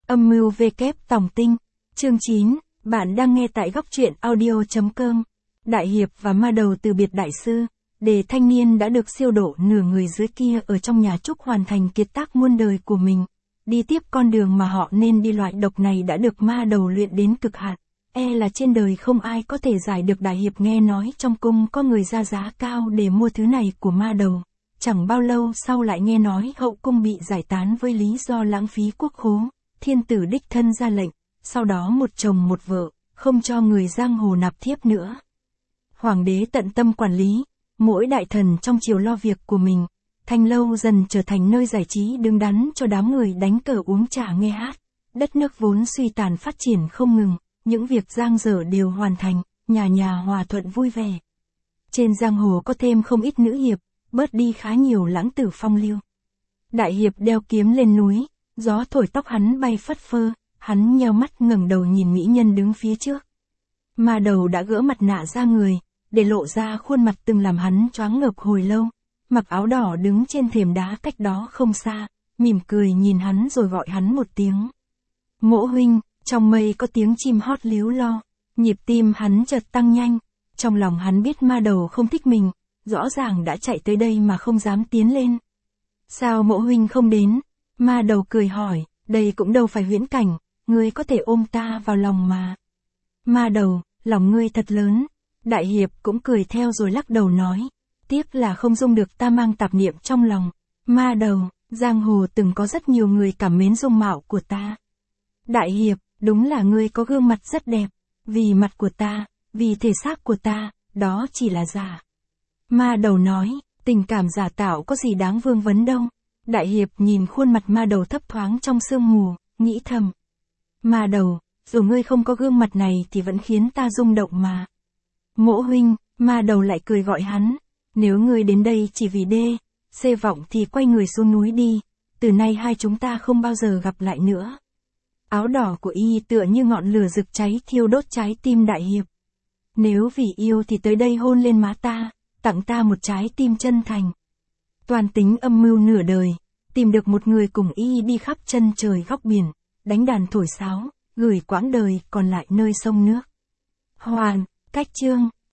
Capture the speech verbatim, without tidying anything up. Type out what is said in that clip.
Âm mưu V kép Tòng Tinh, chương chín, bạn đang nghe tại góc truyện audio.com. Đại hiệp và ma đầu từ biệt đại sư, đề thanh niên đã được siêu độ nửa người dưới kia ở trong nhà trúc hoàn thành kiệt tác muôn đời của mình. Đi tiếp con đường mà họ nên đi, loại độc này đã được ma đầu luyện đến cực hạn. E là trên đời không ai có thể giải được. Đại hiệp nghe nói trong cung có người ra giá cao để mua thứ này của ma đầu. Chẳng bao lâu sau lại nghe nói hậu cung bị giải tán với lý do lãng phí quốc khố. Thiên tử đích thân ra lệnh, sau đó một chồng một vợ, không cho người giang hồ nạp thiếp nữa. Hoàng đế tận tâm quản lý, mỗi đại thần trong triều lo việc của mình. Thanh lâu dần trở thành nơi giải trí đứng đắn cho đám người đánh cờ uống trà nghe hát. Đất nước vốn suy tàn phát triển không ngừng, những việc dang dở đều hoàn thành, nhà nhà hòa thuận vui vẻ. Trên giang hồ có thêm không ít nữ hiệp, bớt đi khá nhiều lãng tử phong lưu. Đại hiệp đeo kiếm lên núi, gió thổi tóc hắn bay phất phơ, hắn nheo mắt ngẩng đầu nhìn mỹ nhân đứng phía trước. Ma đầu đã gỡ mặt nạ ra người, để lộ ra khuôn mặt từng làm hắn choáng ngợp hồi lâu. Mặc áo đỏ đứng trên thềm đá cách đó không xa, mỉm cười nhìn hắn rồi gọi hắn một tiếng. Mỗ huynh. Trong mây có tiếng chim hót líu lo, nhịp tim hắn chợt tăng nhanh, trong lòng hắn biết ma đầu không thích mình, rõ ràng đã chạy tới đây mà không dám tiến lên. Sao mỗ huynh không đến? Ma đầu cười hỏi, đây cũng đâu phải huyễn cảnh, ngươi có thể ôm ta vào lòng mà. Ma đầu, lòng ngươi thật lớn. Đại hiệp cũng cười theo rồi lắc đầu nói, tiếc là không dung được ta mang tạp niệm trong lòng. Ma đầu, giang hồ từng có rất nhiều người cảm mến dung mạo của ta. Đại hiệp, đúng là ngươi có gương mặt rất đẹp, vì mặt của ta, vì thể xác của ta, đó chỉ là giả. Ma đầu nói, tình cảm giả tạo có gì đáng vương vấn đâu. Đại hiệp nhìn khuôn mặt ma đầu thấp thoáng trong sương mù, nghĩ thầm. Ma đầu, dù ngươi không có gương mặt này thì vẫn khiến ta rung động mà. Mỗ huynh, ma đầu lại cười gọi hắn, nếu ngươi đến đây chỉ vì đê, xê vọng thì quay người xuống núi đi, từ nay hai chúng ta không bao giờ gặp lại nữa. Áo đỏ của y tựa như ngọn lửa rực cháy thiêu đốt trái tim đại hiệp. Nếu vì yêu thì tới đây hôn lên má ta, tặng ta một trái tim chân thành. Toàn tính âm mưu nửa đời, tìm được một người cùng y đi khắp chân trời góc biển, đánh đàn thổi sáo, gửi quãng đời còn lại nơi sông nước. Hoàn, cách chương.